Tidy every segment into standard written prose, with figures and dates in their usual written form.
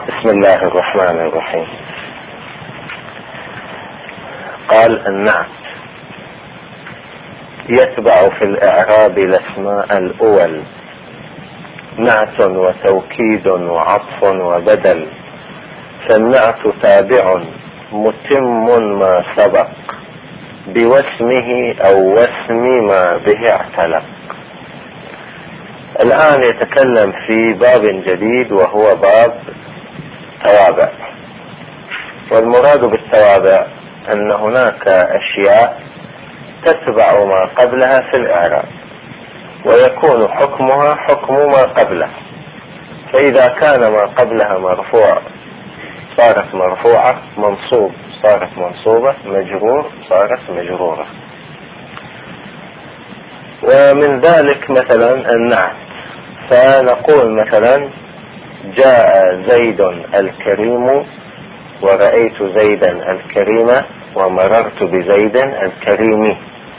بسم الله الرحمن الرحيم. قال النعت يتبع في الإعراب الأسماء الأول نعت وتوكيد وعطف وبدل، فالنعت تابع متم ما سبق بواسمه أو واسم ما به اعتلق. الآن يتكلم في باب جديد وهو باب توابع، والمراد بالتوابع أن هناك أشياء تتبع ما قبلها في الإعراب ويكون حكمها حكم ما قبله، فإذا كان ما قبلها مرفوع صارت مرفوعة، منصوب صارت منصوبة، مجرور صارت مجرورة. ومن ذلك مثلا النعت، فنقول مثلا جاء زيد الكريم ورأيت زيدا الكريم ومررت بزيد الكريم.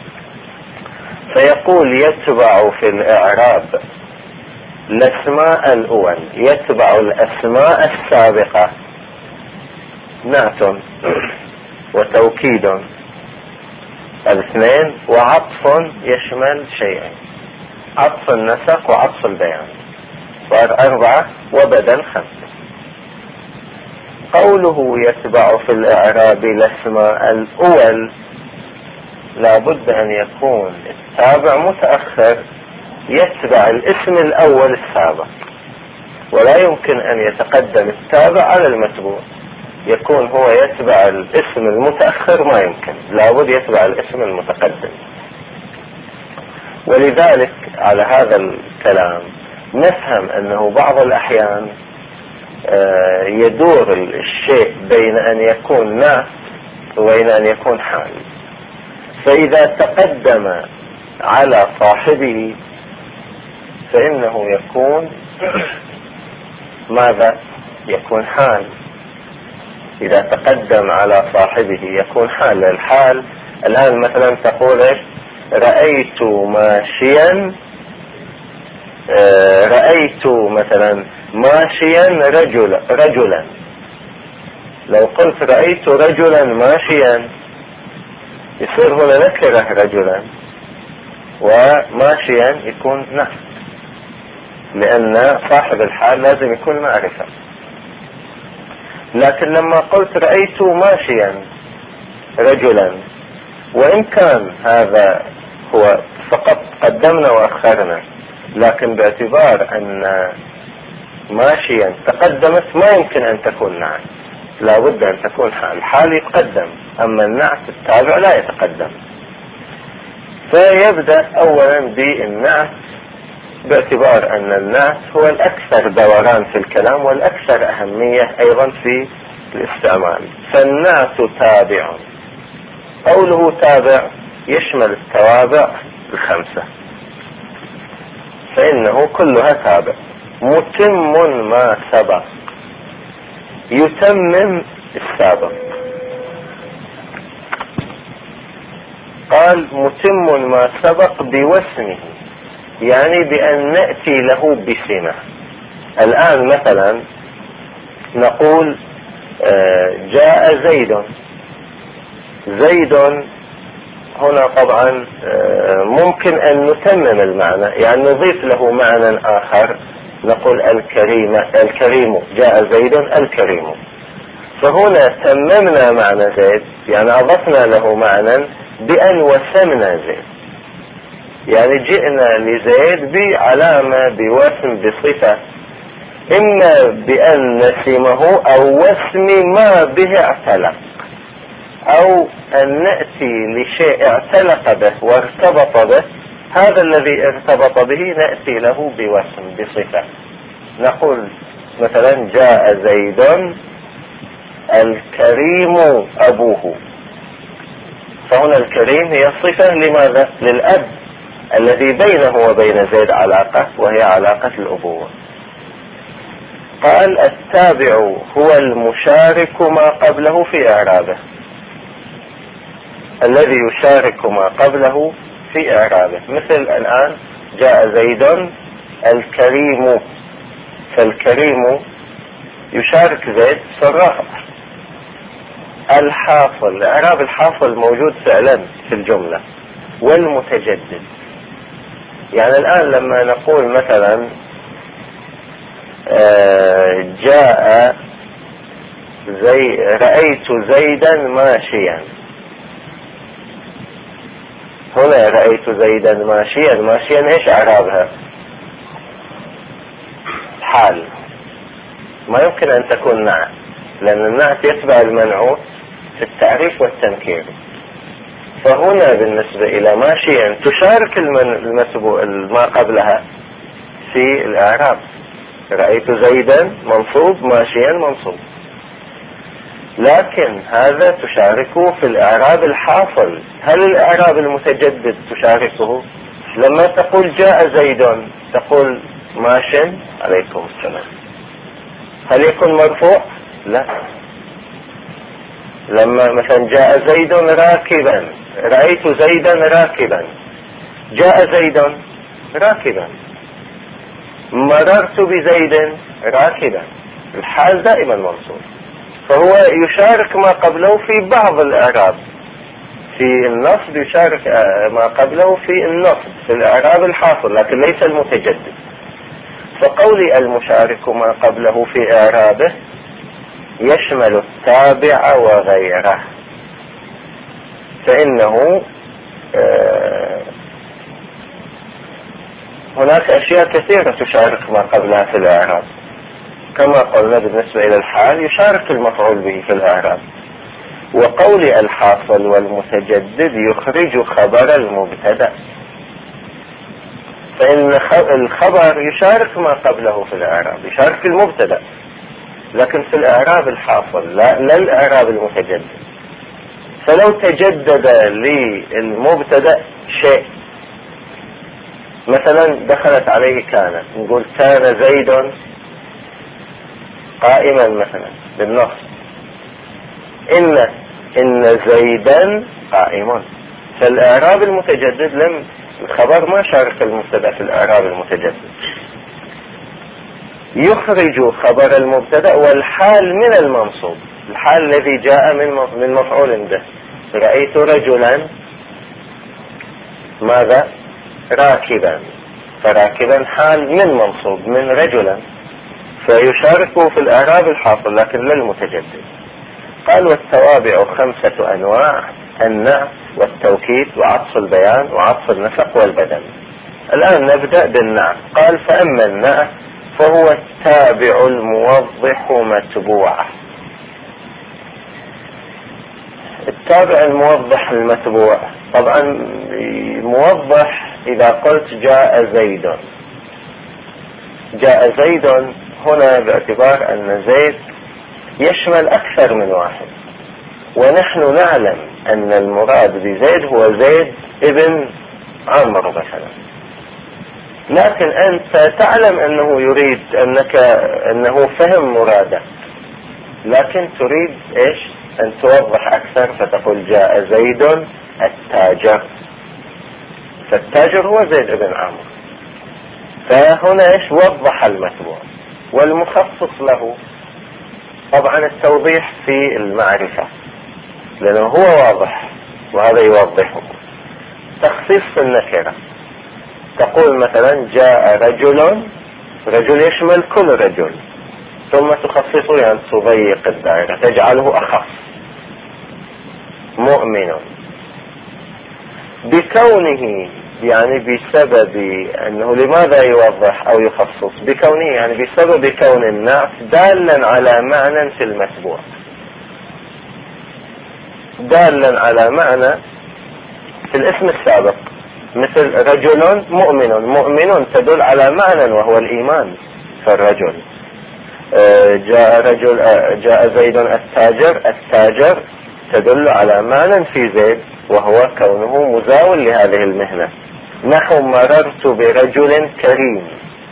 فيقول يتبع في الإعراب الأسماء الأول، يتبع الأسماء السابقة نعت وتوكيد الاثنين وعطف يشمل شيئين، عطف النسق وعطف البيان، صار 4 وبدل 5. قوله يتبع في الإعراب الأسماء الأول لا بد أن يكون التابع متأخر يتبع الاسم الأول السابق، ولا يمكن أن يتقدم التابع على المتبوع، يكون هو يتبع الاسم المتأخر، ما يمكن، لا بد يتبع الاسم المتقدم. ولذلك على هذا الكلام نفهم أنه بعض الأحيان يدور الشيء بين أن يكون نعت وبين أن يكون حال. فإذا تقدم على صاحبه فإنه يكون ماذا؟ يكون حال. إذا تقدم على صاحبه يكون حال. الحال الآن مثلا تقول رأيت ماشيا، رأيت مثلا ماشيا رجلا. لو قلت رأيت رجلا ماشيا يصير هنا نكره رجلا، وماشيا يكون نعت، لأن صاحب الحال لازم يكون معرفة. لكن لما قلت رأيت ماشيا رجلا، وإن كان هذا هو فقط قدمنا وأخرنا، لكن باعتبار أن ماشيا تقدمت ما يمكن أن تكون نعت، لا بد أن تكون حال. الحال يتقدم، أما النعت التابع لا يتقدم. فيبدأ أولا بالنعت باعتبار أن النعت هو الأكثر دوران في الكلام والأكثر أهمية أيضا في الاستعمال. فالنعت تابع، قوله تابع يشمل التوابع 5، فإنه كلها تابع. متم ما سبق، يتمم السابق. قال متم ما سبق بواسمه، يعني بأن نأتي له بسمة. الآن مثلا نقول جاء زيد. زيد هنا طبعا ممكن أن نتمم المعنى، يعني نضيف له معنى آخر، نقول الكريم جاء زيد الكريم. فهنا تممنا معنى زيد، يعني أضفنا له معنى بأن وسمنا زيد، يعني جئنا لزيد بعلامة بوسم بصفة، إما بأن نسمه أو وسم ما به اعتلق، أو أن نأتي لشيء اعتلق به وارتبط به، هذا الذي ارتبط به نأتي له بوسم بصفة. نقول مثلا جاء زيد الكريم أبوه، فهنا الكريم هي صفة لماذا؟ للأب الذي بينه وبين زيد علاقة، وهي علاقة الأبوة. قال التابع هو المشارك ما قبله في إعرابه، الذي يشارك ما قبله في إعرابه. مثل الآن جاء زيد الكريم، فالكريم يشارك زيد في الرفع. الحاصل، إعراب الحاصل موجود فعلا في الجملة. والمتجدد، يعني الآن لما نقول مثلا رأيت زيدا ماشيا، هنا رأيت زيدا ماشيا ايش اعرابها؟ حال، ما يمكن ان تكون نعت، لان النعت يتبع المنعوت في التعريف والتنكير. فهنا بالنسبة الى ماشيا تشارك ما قبلها في الاعراب. رأيت زيدا منصوب، ماشيا منصوب، لكن هذا تشاركه في الإعراب الحاصل. هل الإعراب المتجدد تشاركه؟ لما تقول جاء زيد تقول ماش عليكم السلام، هل يكون مرفوع؟ لا. لما مثلا جاء زيد راكبا، رأيت زيدا راكبا، جاء زيد راكبا، مررت بزيد راكبا، الحال دائما منصوب. فهو يشارك ما قبله في بعض الإعراب، في النصب يشارك ما قبله في النصب في الإعراب الحاصل، لكن ليس المتجدد. فقولي المشارك ما قبله في إعرابه يشمل التابع وغيره، فإنه هناك أشياء كثيرة تشارك ما قبلها في الإعراب. كما قلنا بالنسبة إلى الحال يشارك المفعول به في الإعراب. وقول الحاصل والمتجدد يخرج خبر المبتدأ، فإن الخبر يشارك ما قبله في الإعراب، يشارك المبتدأ، لكن في الإعراب الحاصل لا الإعراب المتجدد. فلو تجدد للمبتدأ شيء، مثلا دخلت عليه كان، نقول كان زيد قائما مثلا بالنص، إن زيدا قائم. فالإعراب المتجدد الخبر ما شارك المبتدأ في الإعراب المتجدد. يخرج خبر المبتدأ والحال من المنصوب، الحال الذي جاء من مفعول به. رأيت رجلا ماذا؟ راكبا، فراكبا حال من منصوب من رجلا، فيشاركه في الإعراب الحاصل لكن لا المتجدد. قال والتوابع 5 أنواع: النعت والتوكيد وعطف البيان وعطف النسق والبدل. الآن نبدأ بالنعت. قال فأما النعت فهو التابع الموضح متبوعه. التابع الموضح المتبوع، طبعا موضح إذا قلت جاء زيد. جاء زيد هنا باعتبار أن زيد يشمل أكثر من واحد، ونحن نعلم أن المراد بزيد هو زيد ابن عمرو مثلا، لكن أنت تعلم أنه يريد أنه فهم مراده، لكن تريد إيش؟ أن توضح أكثر، فتقول جاء زيد التاجر، فالتاجر هو زيد ابن عمرو. فهنا إيش؟ وضح المتبوع. والمخصص له طبعا التوضيح في المعرفة، لأنه هو واضح وهذا يوضحه. تخصيص في النكرة، تقول مثلا جاء رجل يشمل كل رجل، ثم تخصصه يعني تضيق الدائرة تجعله أخص. مؤمن بكونه، يعني بسبب أنه لماذا يوضح أو يخصص؟ بكونه يعني بسبب كون النعت دالا على معنى في المتبوع، دالا على معنى في الاسم السابق، مثل رجل مؤمن تدل على معنى وهو الإيمان فالرجل. جاء زيد التاجر تدل على معنى في زيد وهو كونه مزاول لهذه المهنة. نحو مررت برجل كريم،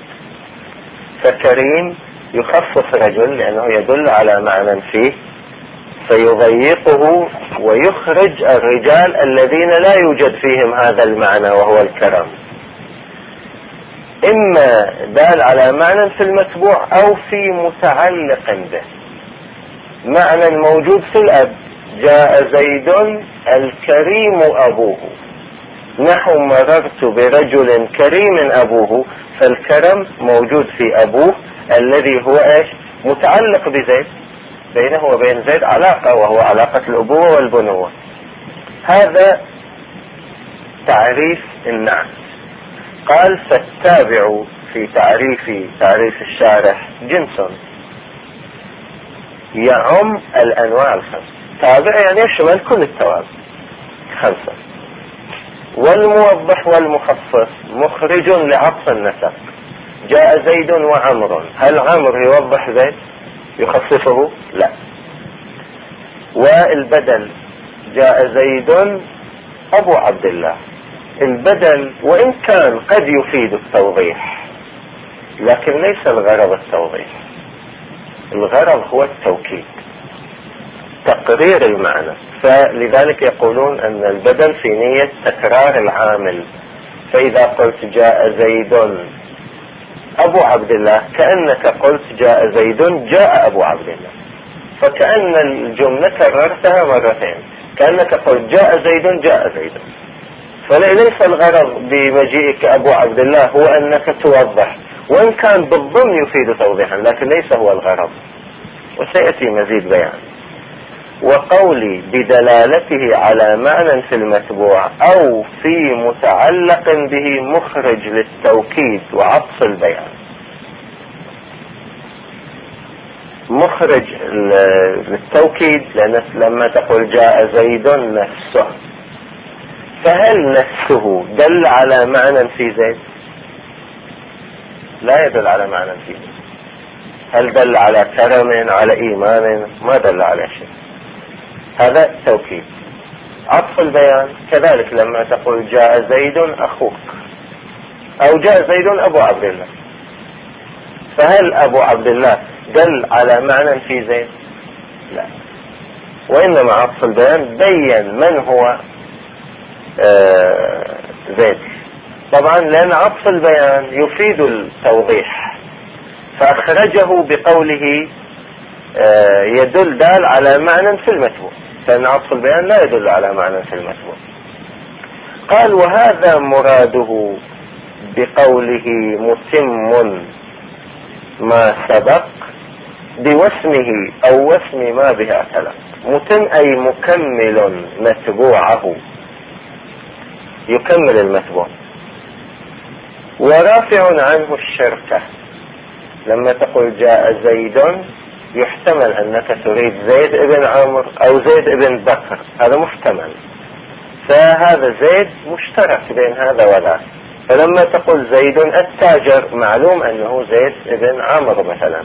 فكريم يخصص رجل لأنه يدل على معنى فيه، فيضيقه ويخرج الرجال الذين لا يوجد فيهم هذا المعنى وهو الكرم. إما دال على معنى في المتبوع أو في متعلق به. معنى موجود في الأب، جاء زيد الكريم أبوه، نحو مررت برجل كريم أبوه، فالكرم موجود في أبوه الذي هو إيش؟ متعلق بزيد، بينه وبين زيد علاقة، وهو علاقة الأبوة والبنوة. هذا تعريف النعت. قال فالتابع في تعريف الشارح جنس يعم الأنواع الخمس. تابع يعني يشمل كل التوابع خمسة. والموضح والمخفف مخرج لعطف النسق. جاء زيد وعمر، هل عمر يوضح زيد يخففه؟ لا. والبدل جاء زيد أبو عبد الله، البدل وإن كان قد يفيد التوضيح لكن ليس الغرض التوضيح، الغرض هو التوكيد، تقرير المعنى. فلذلك يقولون أن البدل في نية تكرار العامل. فإذا قلت جاء زيد أبو عبد الله كأنك قلت جاء زيد جاء أبو عبد الله، فكأن الجملة كررتها مرتين، كأنك قلت جاء زيد جاء زيد. فليس الغرض بمجيئك أبو عبد الله هو أنك توضح، وإن كان بالضمن يفيد توضيحا لكن ليس هو الغرض، وسيأتي مزيد بيان. وقولي بدلالته على معنى في المتبوع أو في متعلق به مخرج للتوكيد وعطف البيان. مخرج للتوكيد لأن لما تقول جاء زيد نفسه، فهل نفسه دل على معنى في زيد؟ لا يدل على معنى في زيد. هل دل على كرم على إيمان؟ ما دل على شيء. هذا توكيد. عطف البيان كذلك لما تقول جاء زيد أخوك أو جاء زيد أبو عبد الله، فهل أبو عبد الله دل على معنى في زيد؟ لا. وإنما عطف البيان بين من هو زيد. طبعا لأن عطف البيان يفيد التوضيح، فأخرجه بقوله يدل دال على معنى في المتبوع، لأن عطف البيان لا يدل على معنى في المتبوع. قال وهذا مراده بقوله متم ما سبق بوسمه أو وسم ما به أتلق. متم أي مكمل متبوعه، يكمل المتبوع. ورافع عنه الشركة، لما تقول جاء زيد يحتمل أنك تريد زيد ابن عمرو أو زيد ابن بكر، هذا محتمل، فهذا زيد مشترك بين هذا وذاك. فلما تقول زيد التاجر معلوم أنه زيد ابن عمرو مثلا.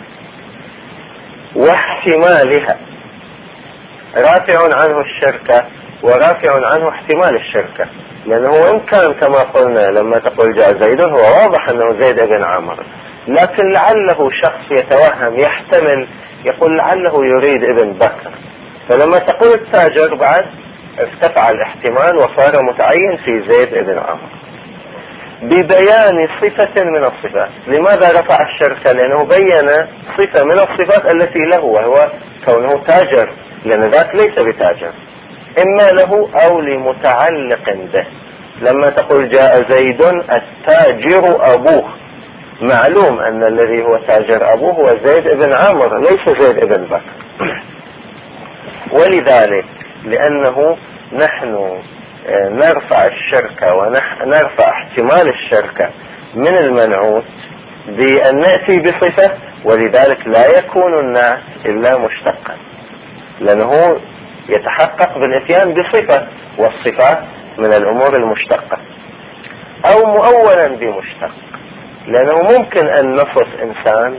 واحتمالها رافع عنه الشركة، ورافع عنه احتمال الشركة، لأنه إن كان كما قلنا لما تقول جاء زيد هو واضح أنه زيد ابن عمرو، لكن لعله شخص يتوهم يحتمل يقول لعله يريد ابن بكر، فلما تقول التاجر بعد ارتفع الاحتمال وصار متعين في زيد ابن عمرو ببيان صفة من الصفات. لماذا رفع الشركة؟ لأنه بين صفة من الصفات التي له، وهو كونه تاجر، لأن ذاك ليس بتاجر، إما له أو لمتعلق به. لما تقول جاء زيد التاجر أبوه، معلوم أن الذي هو تاجر أبوه هو زيد ابن عمرو ليس زيد ابن بكر. ولذلك لأنه نحن نرفع الشركة ونرفع احتمال الشركة من المنعوت بأن نأتي بصفة، ولذلك لا يكون النعت إلا مشتقا، لأنه يتحقق بالاتيان بصفة، والصفات من الأمور المشتقة. أو مؤولا بمشتق، لأنه ممكن أن نصف إنسان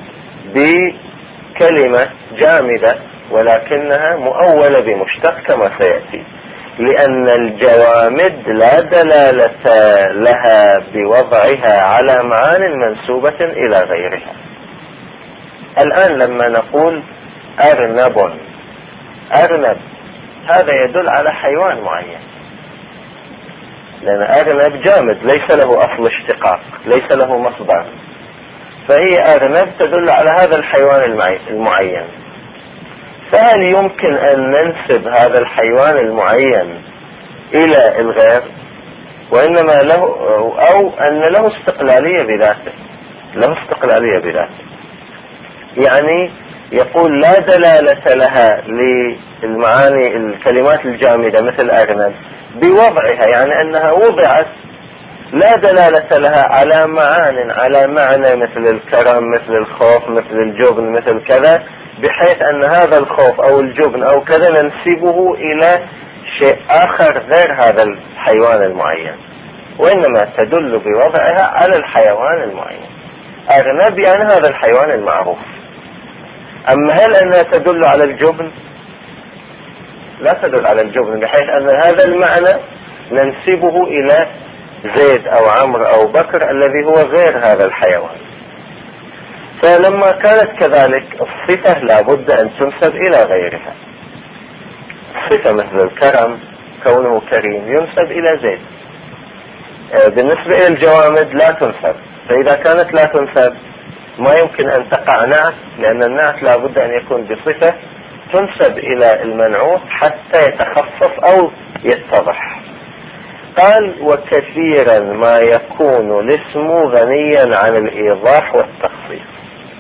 بكلمة جامدة ولكنها مؤولة بمشتق كما سيأتي، لأن الجوامد لا دلالة لها بوضعها على معان منسوبة إلى غيرها. الآن لما نقول أرنب، أرنب هذا يدل على حيوان معين، لأن أرنب جامد ليس له أصل اشتقاق، ليس له مصدر، فهي أرنب تدل على هذا الحيوان المعين. فهل يمكن أن ننسب هذا الحيوان المعين إلى الغير، وإنما له أو أن له استقلالية بذاته، له استقلالية بذاته؟ يعني يقول لا دلالة لها للمعاني الكلمات الجامدة مثل أرنب بوضعها، يعني أنها وضعت لا دلالة لها على على معنى مثل الكرم، مثل الخوف، مثل الجبن، مثل كذا، بحيث أن هذا الخوف أو الجبن أو كذا ننسبه إلى شيء آخر غير هذا الحيوان المعين، وإنما تدل بوضعها على الحيوان المعين. أرنب يعني هذا الحيوان المعروف. أما هل أنها تدل على الجبن؟ لا تدل على الجبن، بحيث أن هذا المعنى ننسبه إلى زيد أو عمرو أو بكر الذي هو غير هذا الحيوان. فلما كانت كذلك الصفة لابد أن تنسب إلى غيرها. الصفة مثل الكرم كونه كريم ينسب إلى زيد. بالنسبة إلى الجوامد لا تنسب، فإذا كانت لا تنسب ما يمكن أن تقع نعت، لأن النعت لابد أن يكون بصفة تنسب إلى المنعوت حتى يتخفف أو يتضح. قال وكثيرا ما يكون الاسم غنيا عن الإيضاح والتخصيص،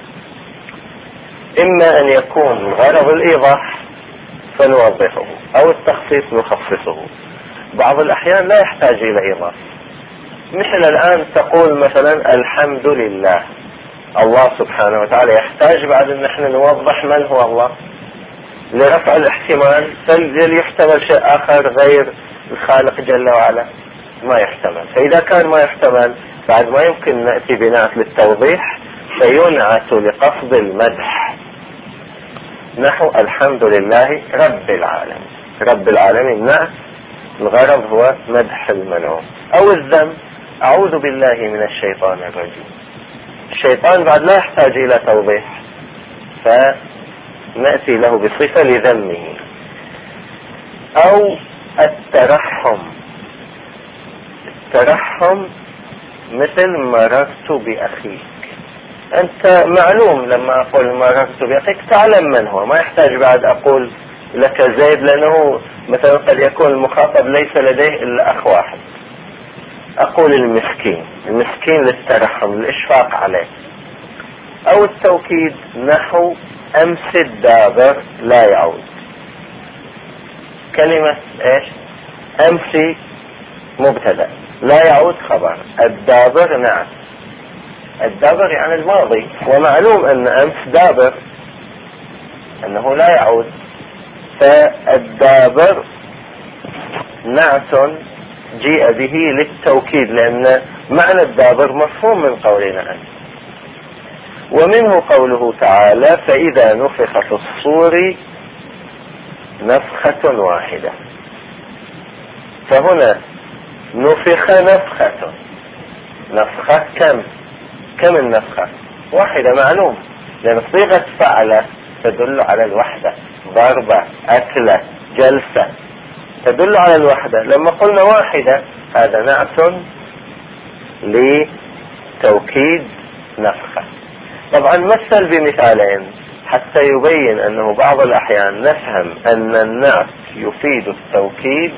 إما أن يكون غرض الإيضاح فنوضحه أو التخصيص نخصصه. بعض الأحيان لا يحتاج إلى إيضاح، مثل الآن تقول مثلا الحمد لله، الله سبحانه وتعالى يحتاج بعد أن نحن نوضح من هو الله لرفع الاحتمال؟ فليحتمل شيء آخر غير الخالق جل وعلا؟ ما يحتمل. فإذا كان ما يحتمل بعد ما يمكن نأتي بنعت للتوضيح، فينعت لقصد المدح، نحو الحمد لله رب العالمين. رب العالمين نعت، الغرض هو مدح المنعوت. أو الذم، أعوذ بالله من الشيطان الرجيم، الشيطان بعد لا يحتاج إلى توضيح، فنأتي له بصفة لذمه. أو الترحم، الترحم مثل مررت بأخيك، أنت معلوم لما أقول مررت بأخيك تعلم من هو، ما يحتاج بعد أقول لك زيد، لأنه مثلا قد يكون المخاطب ليس لديه إلا أخ واحد. أقول المسكين، المسكين للترحم للإشفاق عليه. أو التوكيد نحو أمس الدابر لا يعود. كلمة إيش؟ أمسي مبتدأ، لا يعود خبر، الدابر نعم. الدابر يعني الماضي، ومعلوم أن أمس دابر أنه لا يعود، فالدابر نعت جيء به للتوكيد، لأن معنى الدابر مفهوم من قولنا أنت. ومنه قوله تعالى فإذا نفخ في الصور نفخة واحدة. فهنا نفخ نفخة، نفخة كم النفخة؟ واحدة معلوم، لأن صيغة فعل تدل على الوحدة، ضربة، أكلة، جلسة تدل على الوحدة. لما قلنا واحدة هذا نعت لتوكيد نفخة. طبعا مثل بمثالين حتى يبين أنه بعض الأحيان نفهم أن النعت يفيد التوكيد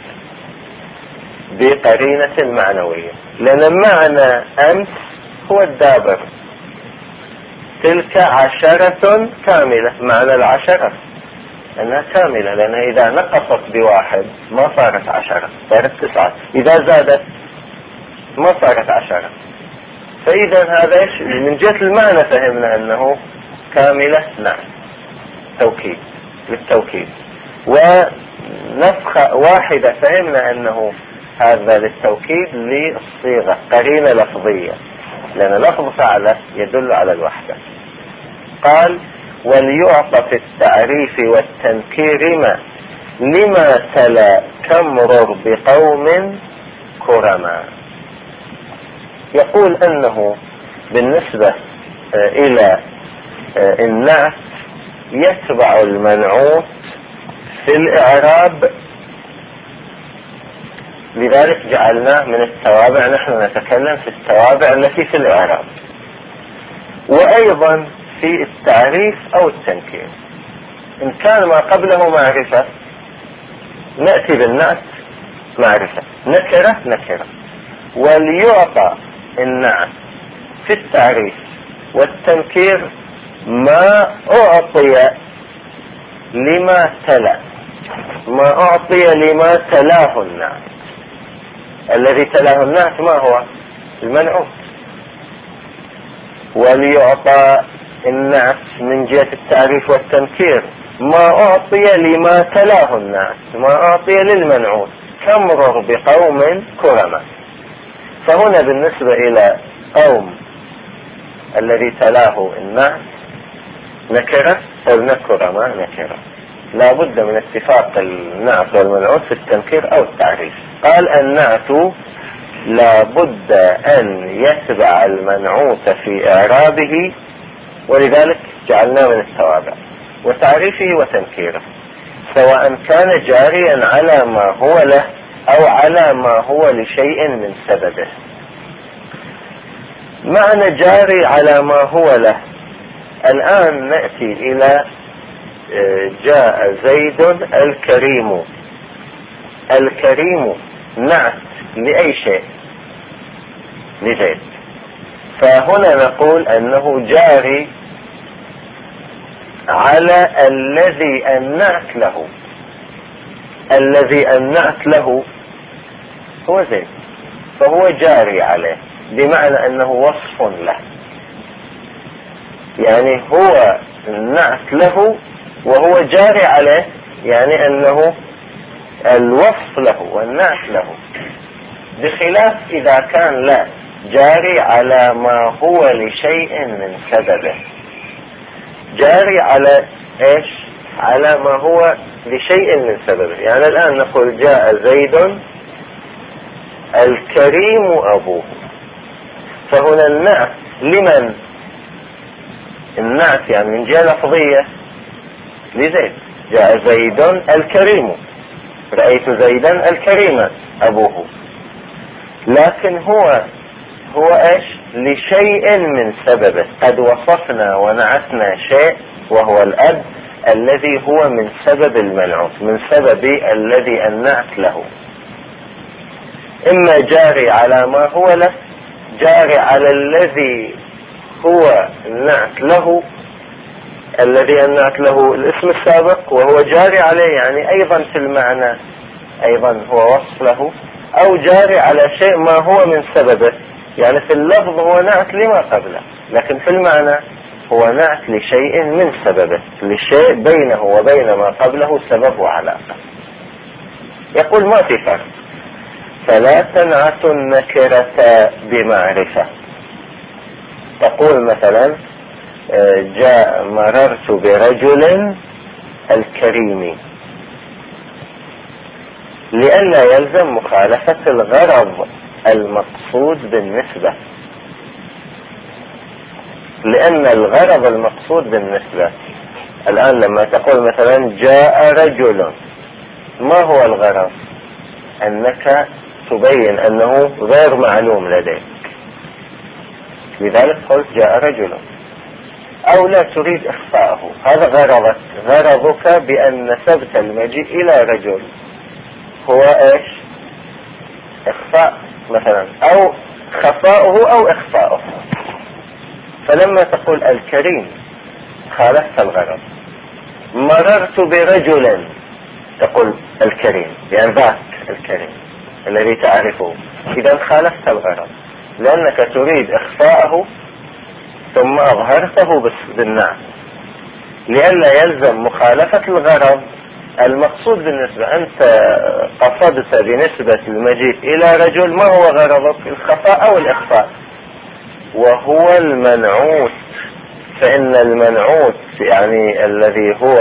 بقرينة معنوية، لأن معنى أمس هو الدابر، تلك عشرة كاملة، معنى العشرة أنها كاملة، لأنها إذا نقصت بواحد ما صارت عشرة، صارت 9، إذا زادت ما صارت 10. فإذا هذا من جهة المعنى فهمنا أنه كاملة نعم توكيد للتوكيد، ونفخة واحدة فهمنا أنه هذا للتوكيد للصيغة قرينة لفظية، لأن لفظ فعل يدل على الوحدة. قال وليعطى في التعريف والتنكير ما لما تلا كمرر بقوم كرما. يقول أنه بالنسبة إلى النعت يتبع المنعوت في الإعراب لذلك جعلناه من التوابع. نحن نتكلم في التوابع التي في الإعراب، وأيضا في التعريف أو التنكير. إن كان ما قبله معرفة نأتي بالنعت معرفة، نكرة نكرة. وليعطى النعت في التعريف والتنكير ما أعطي لما تلا، ما أعطي لما تلاه النعت. الذي تلاه النعت ما هو؟ المنعوت. وليعطى النعت من جهة التعريف والتنكير ما أعطي لما تلاه النعت، ما أعطي للمنعوت، كمرر بقوم كرما. فهنا بالنسبة إلى قوم الذي تلاه النعت نكرة، قلنا كرما نكرة. لا بد من اتفاق النعت والمنعوت في التنكير أو التعريف. قال النعت لا بد أن يتبع المنعوت في إعرابه، ولذلك جعلناه من التوابع، وتعريفه وتنكيره، سواء كان جاريا على ما هو له أو على ما هو لشيء من سببه. معنى جاري على ما هو له، الآن نأتي إلى جاء زيد الكريم. الكريم نعت لأي شيء؟ لزيد. فهنا نقول أنه جاري على الذي النعت له. الذي النعت له هو زيد، فهو جاري عليه، بمعنى أنه وصف له. يعني هو النعت له وهو جاري عليه، يعني أنه الوصف له والنعت له، بخلاف إذا كان لا جاري على ما هو لشيء من سببه. جاري على إيش؟ على ما هو لشيء من سببه. يعني الآن نقول جاء زيد الكريم أبوه، فهنا النعت لمن؟ النعت يعني من جهة لفظية لزيد. جاء زيد الكريم، رأيت زيدا الكريم أبوه. لكن هو إيش؟ لشيء من سببه. قد وصفنا ونعتنا شيء وهو الأب الذي هو من سبب المنعوت، من سبب الذي النعت له. إما جاري على ما هو له، جاري على الذي هو النعت له، الذي النعت له الاسم السابق وهو جاري عليه، يعني أيضا في المعنى أيضا هو وصف له، أو جاري على شيء ما هو من سببه، يعني في اللفظ هو نعت لما قبله، لكن في المعنى هو نعت لشيء من سببه، لشيء بينه وبين ما قبله سبب وعلاقة. يقول ما في فرق. فلا تنعت النكرة بمعرفة. تقول مثلا جاء مررت برجل الكريم، لئلا يلزم مخالفة الغرض المقصود بالنسبة. لأن الغرض المقصود بالنسبة، الآن لما تقول مثلا جاء رجل، ما هو الغرض؟ أنك تبين أنه غير معلوم لديك، لذلك قلت جاء رجل. أو لا تريد إخفاءه، هذا غرضك بأن نسبت المجيء إلى رجل هو إيش؟ إخفاء مثلا، أو خفاؤه أو إخفاؤه. فلما تقول الكريم خالفت الغرض. مررت برجل تقول الكريم، يعني ذاك الكريم الذي تعرفه، إذا خالفت الغرض، لأنك تريد إخفاءه ثم أظهرته بالنعت، لئلا يلزم مخالفة الغرض المقصود بالنسبة. أنت قصدت بنسبة المجيء إلى رجل، ما هو غرضك؟ الخفاء أو الإخفاء، وهو المنعوت. فإن المنعوت يعني الذي هو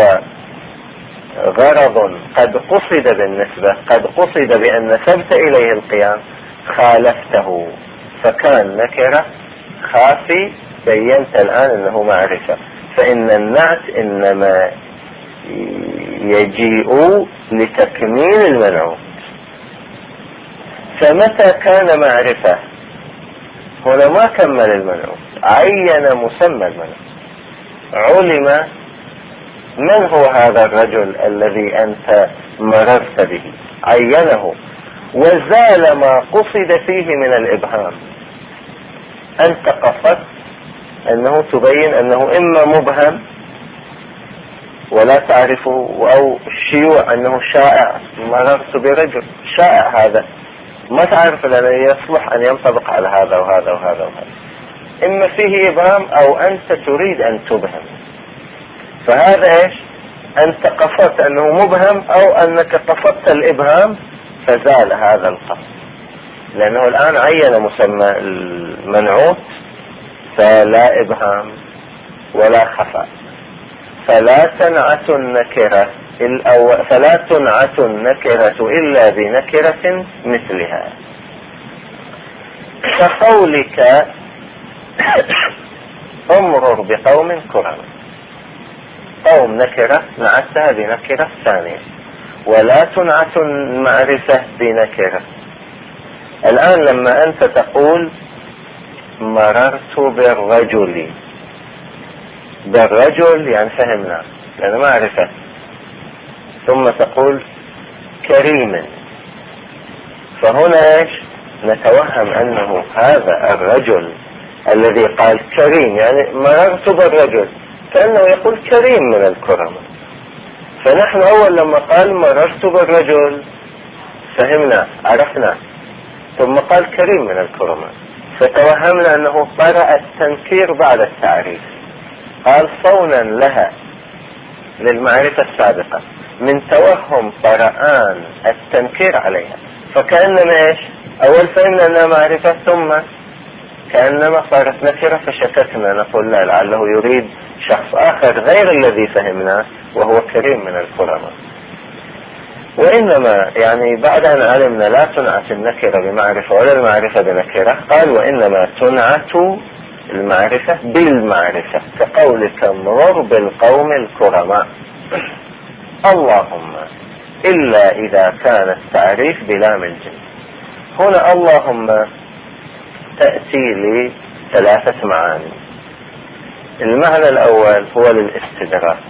غرض قد قصد بالنسبة، قد قصد بأن نسبت إليه القيام، خالفته فكان نكرة خافي، بينت الآن أنه معرفة. فإن النعت إنما يجيء لتكميل المنعوت. فمتى كان معرفة هنا ما كمل المنعوت، عين مسمى المنعوت، علم من هو هذا الرجل الذي أنت مررت به، عينه، وزال ما قصد فيه من الإبهام. أنت قصدت أنه تبين أنه إما مبهم ولا تعرفه، أو الشيوع أنه شائع، مررت برجل شائع، هذا ما تعرف لأنه يصلح أن ينطبق على هذا وهذا وهذا وهذا. إما فيه إبهام أو أنت تريد أن تبهم. فهذا إيش؟ أنت قصدت أنه مبهم أو أنك قصدت الإبهام فزال هذا القصد، لأنه الآن عين مسمى المنعوت فلا إبهام ولا خفاء. فلا تنعت النكرة إلا بنكرة مثلها، كقولك امرر بقوم كرم. قوم نكرة نعتها بنكرة ثانية، ولا تنعت المعرفة بنكرة. الآن لما أنت تقول مررت بالرجل يعني فهمنا لأنه معرفة، ثم تقول كريم، فهنا إيش؟ نتوهم أنه هذا الرجل الذي قال كريم، يعني مررت بالرجل، كأنه يقول كريم من الكرماء. فنحن أول لما قال مررت بالرجل فهمنا عرفنا، ثم قال كريم من الكرماء، فتوهمنا أنه قرأ التنكير بعد التعريف، قال صونا لها للمعرفة السابقة من توهم طرآن التنكير عليها. فكأنما إيش؟ أول فهمنا أنها معرفة، ثم كأنما صارت نكرة، فشككنا نقول لا، لعله يريد شخص آخر غير الذي فهمناه وهو كريم من الكرماء. وإنما يعني بعد أن علمنا لا تنعت النكرة بمعرفة ولا المعرفة بنكرة، قال وإنما تنعت المعرفة بالمعرفة، كقولك مرر بالقوم الكرماء. اللهم إلا إذا كان التعريف بلام الجنس. هنا اللهم تأتي لي ثلاثة معاني. المعنى الأول هو للاستدراك.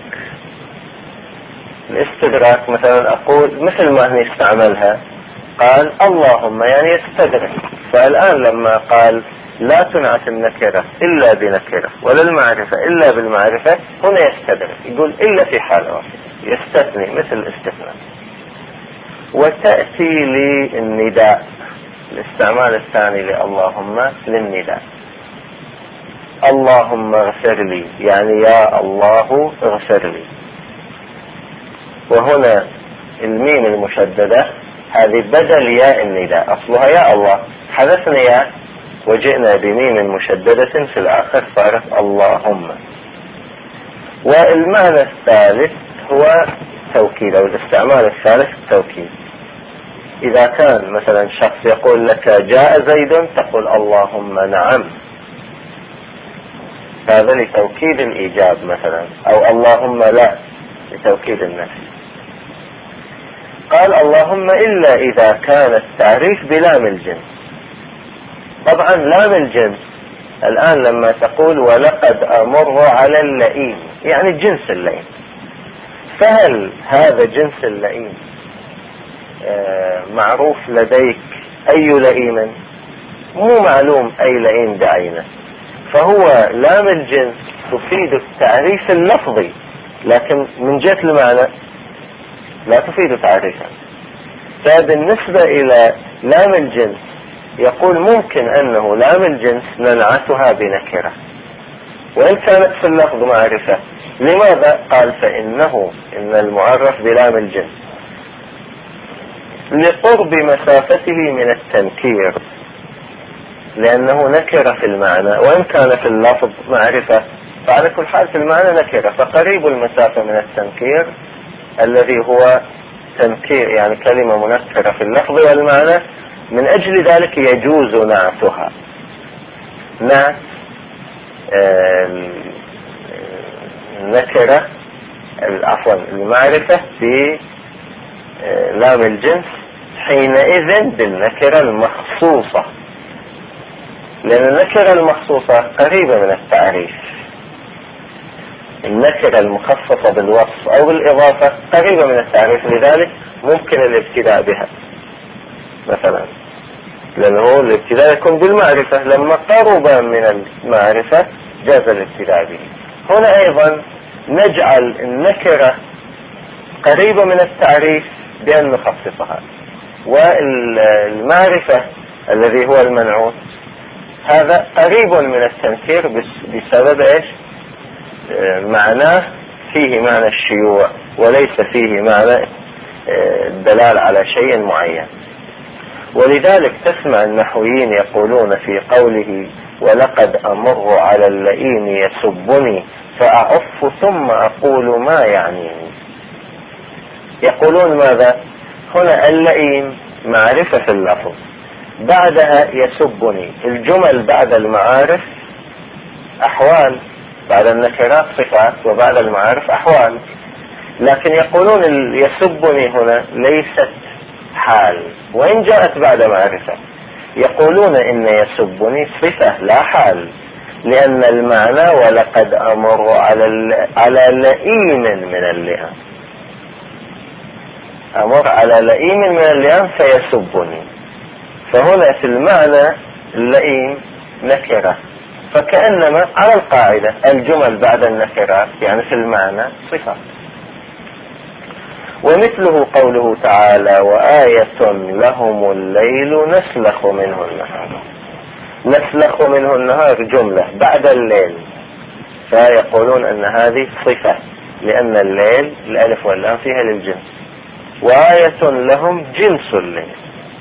الاستدراك مثلا أقول مثل ما هي استعملها، قال اللهم يعني يستدرك. فالآن لما قال لا تنعت النكرة إلا بنكرة ولا المعرفة إلا بالمعرفة، هنا يستدرك، يقول إلا في حالة واحدة، يستثني مثل الاستثناء. وتأتي لي النداء، الاستعمال الثاني لاللهم للنداء، اللهم اغفر لي، يعني يا الله اغفر لي. وهنا الميم المشددة هذه بدل ياء النداء، أصلها يا الله، حذفنا ياء وجئنا بميم مشددة في الآخر صارت اللهم. والمعنى الثالث هو توكيد، أو الاستعمال الثالث التوكيد. إذا كان مثلا شخص يقول لك جاء زيد، تقول اللهم نعم، هذا لتوكيد الإيجاب مثلا، أو اللهم لا لتوكيد النفي. قال اللهم إلا إذا كان التعريف بلام الجنس. طبعا لام الجنس الآن لما تقول ولقد أمر على اللئيم، يعني جنس اللئيم، فهل هذا جنس اللئيم معروف لديك أي لئيم؟ مو معلوم أي لئيم بعينه، فهو لام الجنس تفيد التعريف اللفظي، لكن من جهة المعنى لا تفيد تعريفا. فبالنسبة إلى لام الجنس يقول ممكن أنه لام الجنس ننعتها بنكرة وإن كانت في اللفظ معرفة. لماذا؟ قال فإنه إن المعرف بلام الجنس لقرب مسافته من التنكير، لأنه نكرة في المعنى وإن كان في اللفظ معرفة، فعلى كل حال في المعنى نكرة، فقريب المسافة من التنكير الذي هو تنكير، يعني كلمة منكرة في اللفظ والمعنى، من أجل ذلك يجوز نعتها. نعت النكرة عفوا المعرفة في لام الجنس حينئذ بالنكرة المخصوصة، لأن النكرة المخصوصة قريبة من التعريف. النكرة المخصصة بالوصف أو بالإضافة قريبة من التعريف، لذلك ممكن الابتداء بها مثلا، لأنه الابتداء يكون بالمعرفة، لما قرب من المعرفة جاز الابتداء به. هنا أيضا نجعل النكرة قريبة من التعريف بأن نخصصها، والمعرفة الذي هو المنعوت هذا قريب من التنكير بسبب ايش؟ معناه فيه معنى الشيوع وليس فيه معنى الدلال على شيء معين. ولذلك تسمع النحويين يقولون في قوله ولقد أمر على اللئيم يسبني فأعف ثم أقول ما يعنيني. يقولون ماذا؟ هنا اللئيم معرفة في اللفظ، بعدها يسبني. الجمل بعد المعارف أحوال، بعد النكرات صفات وبعد المعارف أحوال، لكن يقولون يسبني هنا ليست حال وإن جاءت بعد معرفة. يقولون إن يسبني صفة لا حال، لأن المعنى ولقد أمر على لئيم من اللئام، أمر على لئيم من اللئام فيسبني. فهنا في المعنى اللئيم نكرة، فكأنما على القاعدة الجمل بعد النكرات يعني في المعنى صفة. ومثله قوله تعالى وآية لهم الليل نسلخ منه النهار. نسلخ منه النهار جملة بعد الليل، فيقولون أن هذه صفة لأن الليل الألف واللام فيها للجنس، وآية لهم جنس الليل.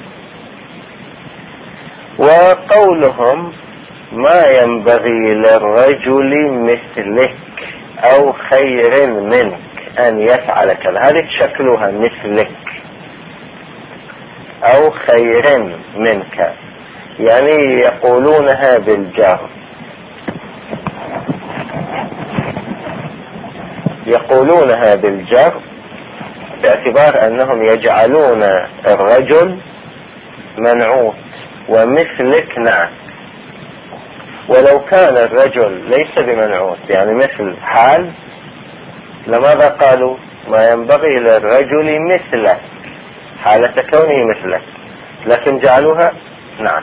وقولهم ما ينبغي للرجل مثلك أو خير منك أن يفعل كذا، هذه شكلها مثلك أو خير منك، يعني يقولونها بالجر، يقولونها بالجر باعتبار أنهم يجعلون الرجل منعوت ومثلك نعت. ولو كان الرجل ليس بمنعوت يعني مثل حال لماذا قالوا ما ينبغي للرجل مثلك حالة كونه مثلك، لكن جعلوها نعت.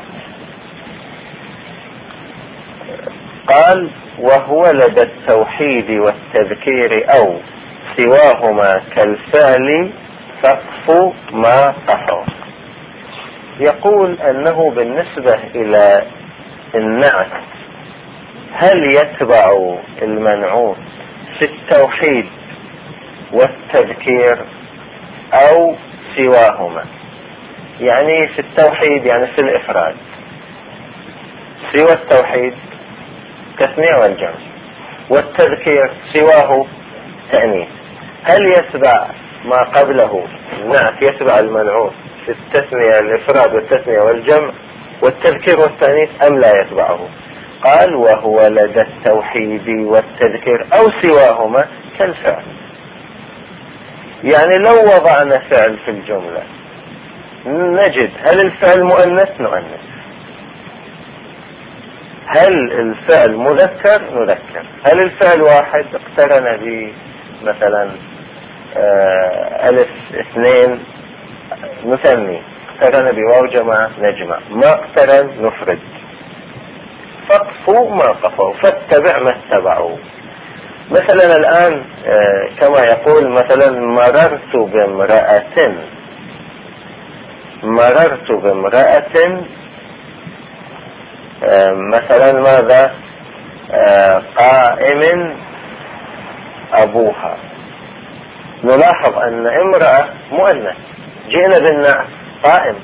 قال وهو لدى التوحيد والتذكير أو سواهما كالفعل فقف ما قفوا. يقول أنه بالنسبة إلى النعت هل يتبع المنعوت في التوحيد والتذكير أو سواهما؟ يعني في التوحيد يعني في الإفراد، سوى التوحيد تثنية والجمع، والتذكير سواه تأنيث. هل يتبع ما قبله النعت يتبع المنعوت في التثنية الإفراد والتثنية والجمع والتذكير والتأنيث أم لا يتبعه؟ قال وهو لدى التوحيد والتذكير أو سواهما كالفعل. يعني لو وضعنا فعل في الجملة نجد هل الفعل مؤنث نؤنث، هل الفعل مذكر نذكر، هل الفعل واحد اقترن به مثلا ألف اثنين نثني، اقترن بواو جماعة نجمع، ما اقترن نفرد. فقفوا ما قفوا فاتبع ما اتبعوا. مثلا الآن كما يقول مثلا مررت بامرأة مثلا ماذا قائم أبوها. نلاحظ أن امرأة مؤنث جئنا بالنعت قائم.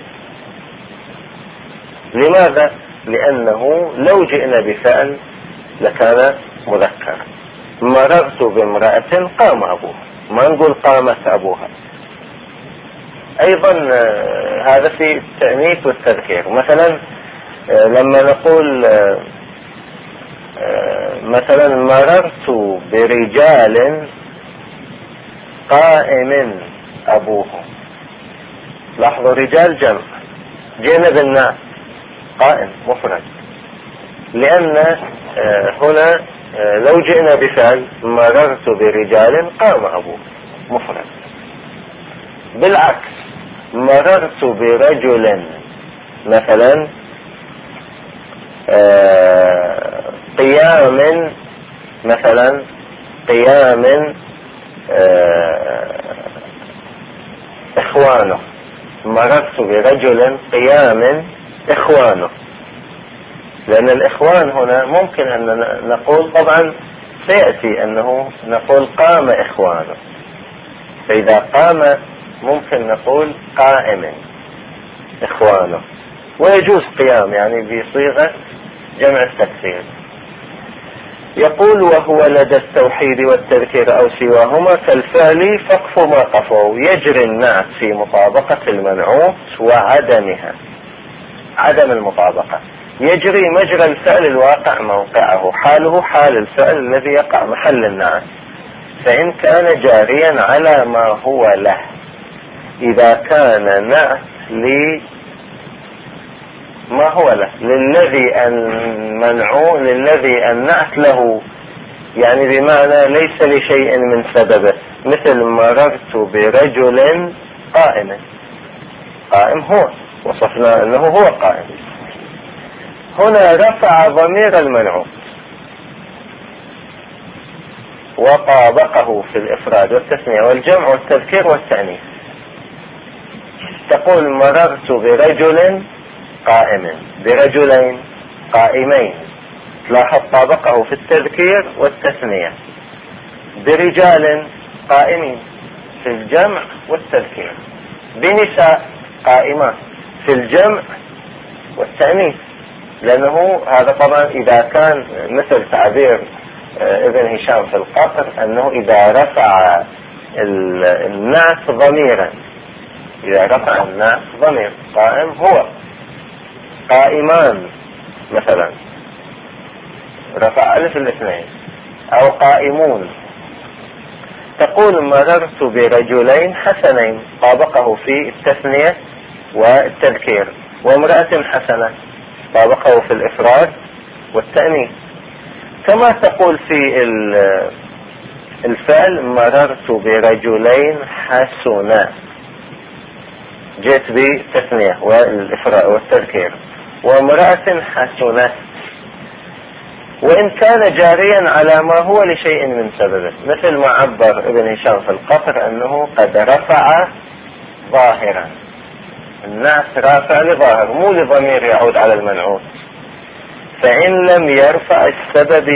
لماذا؟ لأنه لو جئنا بفعل لكان مذكر. مررت بامرأة قام أبوها، ما نقول قامت أبوها. أيضا هذا في التأنيث والتذكير. مثلا لما نقول مثلا مررت برجال قائم أبوهم، لاحظوا رجال جمع، جينا بالناس قائم مفرد، لأن هنا لو جئنا بفعل مررت برجال قام أبوه مفرد. بالعكس مررت برجل مثلا قيام، مثلا قيام إخوانه، مررت برجل قيام إخوانه، لأن الإخوان هنا ممكن أن نقول طبعا سيأتي أنه نقول قام إخوانه، فإذا قام ممكن نقول قائم إخوانه، ويجوز قيام يعني بصيغة جمع التكسير. يقول وهو لدى التوحيد والتذكير أو سواهما كالفعل فقف ما قفوا، يجري النعت في مطابقة المنعوت وعدمها، عدم المطابقة، يجري مجرى الفعل الواقع موقعه، حاله حال الفعل الذي يقع محل النعت، فإن كان جاريا على ما هو له، إذا كان نعت ما هو له للذي المنعوت، للذي النعت له، يعني بمعنى ليس لشيء من سببه، مثل مررت برجل قائم، قائم هو وصفنا أنه هو قائم. هنا رفع ضمير المنعوت وطابقه في الإفراد والتثنية والجمع والتذكير والتأنيث، تقول مررت برجل قائم، برجلين قائمين، تلاحظ طابقه في التذكير والتثنية، برجال قائمين في الجمع والتذكير، بنساء قائمات في الجمع والتأنيث، لأنه هذا طبعا إذا كان مثل تعبير ابن هشام في القصر أنه إذا رفع النعت ضميرا، إذا رفع النعت ضمير، قائم هو، قائمان مثلا رفع ألف الاثنين، أو قائمون، تقول مررت برجلين حسنين، طابقه في التثنية والتذكير، وامرأة حسنة، طابقه في الإفراد والتأنيث. كما تقول في الفعل مررت برجلين حسنا، جئت بالتثنية والإفراد والتذكير، وامرأة حسنة، وإن كان جاريا على ما هو لشيء من سببه، مثل ما عبر ابن هشام في القصر أنه قد رفع ظاهرا، الناس رافع لظاهر مو لضمير يعود على المنعوت، فإن لم يرفع السبب،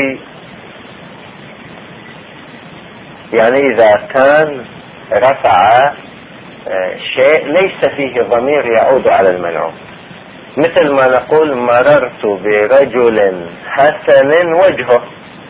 يعني إذا كان رفع شيء ليس فيه ضمير يعود على المنعوت، مثل ما نقول مررت برجل حسن وجهه،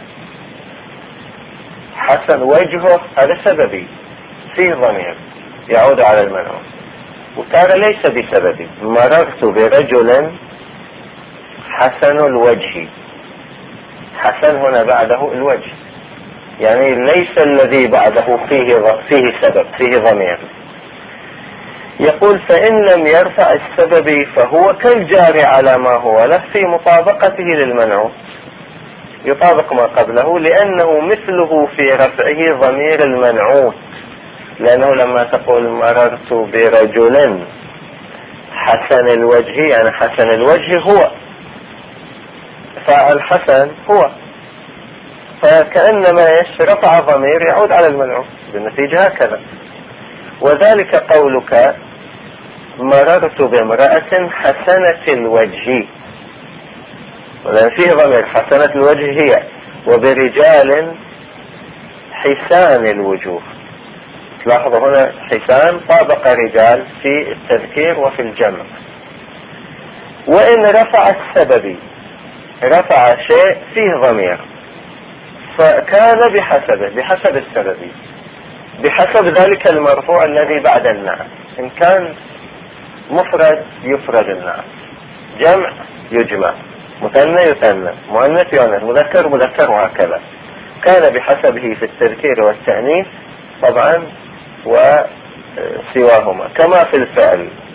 حسن وجهه هذا سببي فيه ضمير يعود على المنعوت، وترى ليس بسببي، مررت برجل حسن الوجه، حسن هنا بعده الوجه، يعني ليس الذي بعده فيه سبب، فيه ضمير. يقول فإن لم يرفع السبب فهو كالجاري على ما هو له في مطابقته للمنعوت، يطابق ما قبله، لأنه مثله في رفعه ضمير المنعوت، لأنه لما تقول مررت برجل حسن الوجه، يعني حسن الوجه هو فاعل، حسن هو، فكأنما رفع ضمير يعود على المنعوت، بالنتيجة هكذا. وذلك قولك مررت بامرأة حسنة الوجه، ولأن فيه ضمير حسنة الوجه هي، وبرجال حسان الوجوه، تلاحظوا هنا حسان طابق رجال في التذكير وفي الجمع. وإن رفع السبب، رفع شيء فيه ضمير، فكان بحسب السبب، بحسب ذلك المرفوع الذي بعد النعت، إن كان مفرد يفرد النعت، جمع يجمع، مثنى يثنى، مؤنث يؤنث، مذكر مذكر، وهكذا. كان بحسبه في التذكير والتأنيث طبعا وسواهما، كما في الفعل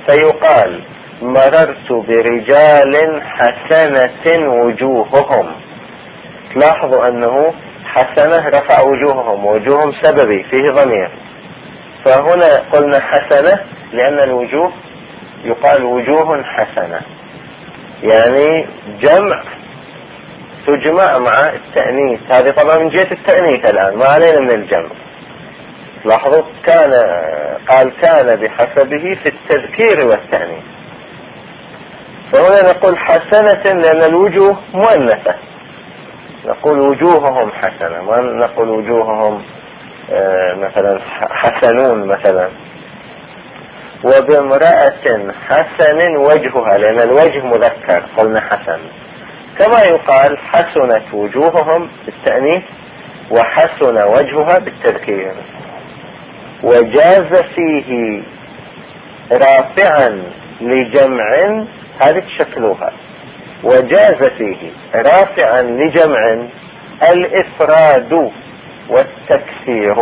فيقال مررت برجال حسنة وجوههم. لاحظوا أنه حسنة رفع وجوههم، وجوههم سببي فيه ضمير، فهنا قلنا حسنة لأن الوجوه يقال وجوه حسنة، يعني جمع تجمع مع التأنيث. هذه طبعا من جهة التأنيث الآن، ما علينا من الجمع. لاحظوا قال كان بحسبه في التذكير والتأنيث، فهنا نقول حسنة لأن الوجوه مؤنثة، نقول وجوههم حسنة، ما نقول وجوههم مثلا حسنون مثلا. وبامرأة حسن وجهها، لأن الوجه مذكر قلنا حسن، كما يقال حسنت وجوههم بالتأنيث وحسن وجهها بالتذكير. وجاز فيه رافعا لجمع، هذه شكلها، وجاز فيه رافعا لجمع الإفراد والتكسير.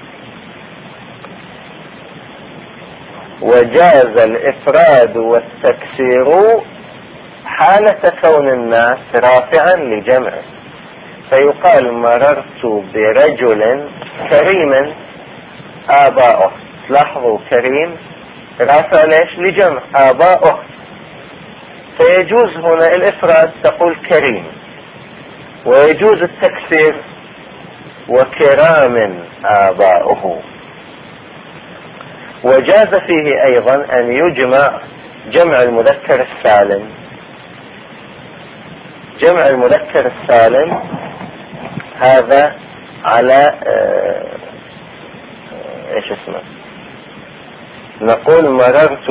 وجاز الإفراد والتكسير حالة كون الناس رافعا لجمع، فيقال مررت برجل كريم آباؤه. لاحظوا كريم رافع ليش؟ لجمع آباؤه، فيجوز هنا الإفراد تقول كريم، ويجوز التكسير وكرام آباؤه. وجاز فيه أيضا أن يجمع جمع المذكر السالم. جمع المذكر السالم هذا على ايش اسمه؟ نقول مررت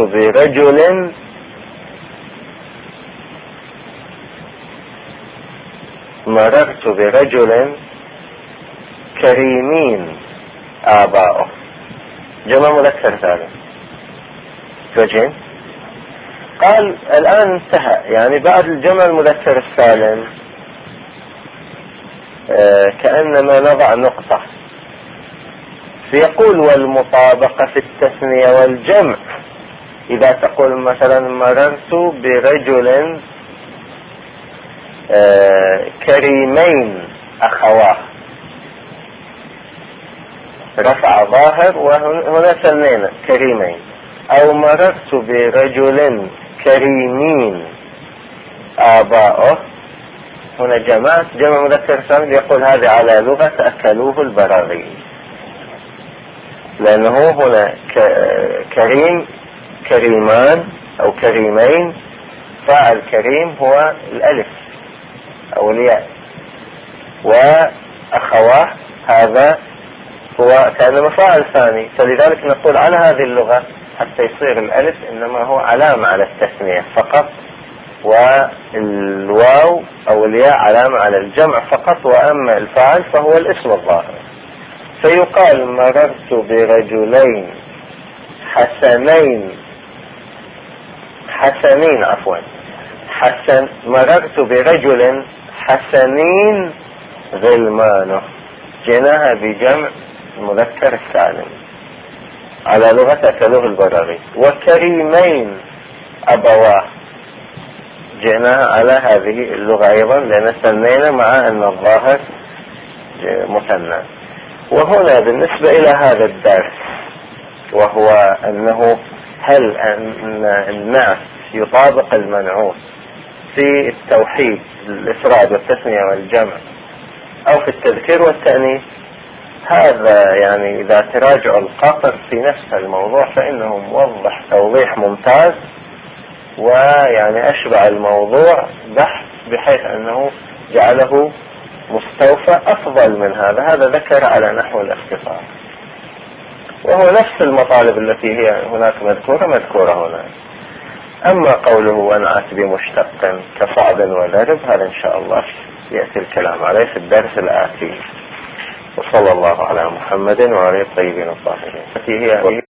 برجل كريمين آباؤه، جمع مذكر سالم. وجهين. قال الآن انتهى، يعني بعد الجمع المذكر السالم كأنما نضع نقطة، فيقول والمطابقة في التثنية والجمع. إذا تقول مثلا مررت برجل كريمين أخواه، رفع ظاهر، وهنا سمينا كريمين. أو مررت برجل كريمين آباؤه، هنا جماعة جمع مذكر سالم، يقول هذا على لغة أكلوه البراغي، لأنه هنا كريم كريمان أو كريمين، فاعل كريم هو الألف أو الياء، وأخواه هذا هو كأنما فاعل ثاني، فلذلك نقول على هذه اللغة حتى يصير الألف إنما هو علامة على التثنية فقط، والواو أو الياء علامة على الجمع فقط، وأما الفاعل فهو الاسم الظاهر. فيقال مررت برجلين مررت برجل حسنين غلمانه، جئناها بجمع المذكر السالم على لغة أكلوه البراغي. وكريمين أبواه، جئناها على هذه اللغة أيضا، لأن سمينا مع أن الظاهر مثنى. وهنا بالنسبة إلى هذا الدرس، وهو أنه هل أن النعت يطابق المنعوت في التوحيد الإفراد والتثنية والجمع أو في التذكير والتأنيث، هذا يعني إذا تراجعوا القطر في نفس الموضوع فإنه موضح توضيح ممتاز، ويعني أشبع الموضوع بحث بحيث أنه جعله مستوفى أفضل من هذا ذكر على نحو الاختصار، وهو نفس المطالب التي هي هناك مذكورة هنا. أما قوله ونعت بمشتق كصعد وضرب، هذا إن شاء الله يأتي الكلام عليه في الدرس الآتي. وصلى الله على محمد وعلى الطيبين الطاهرين.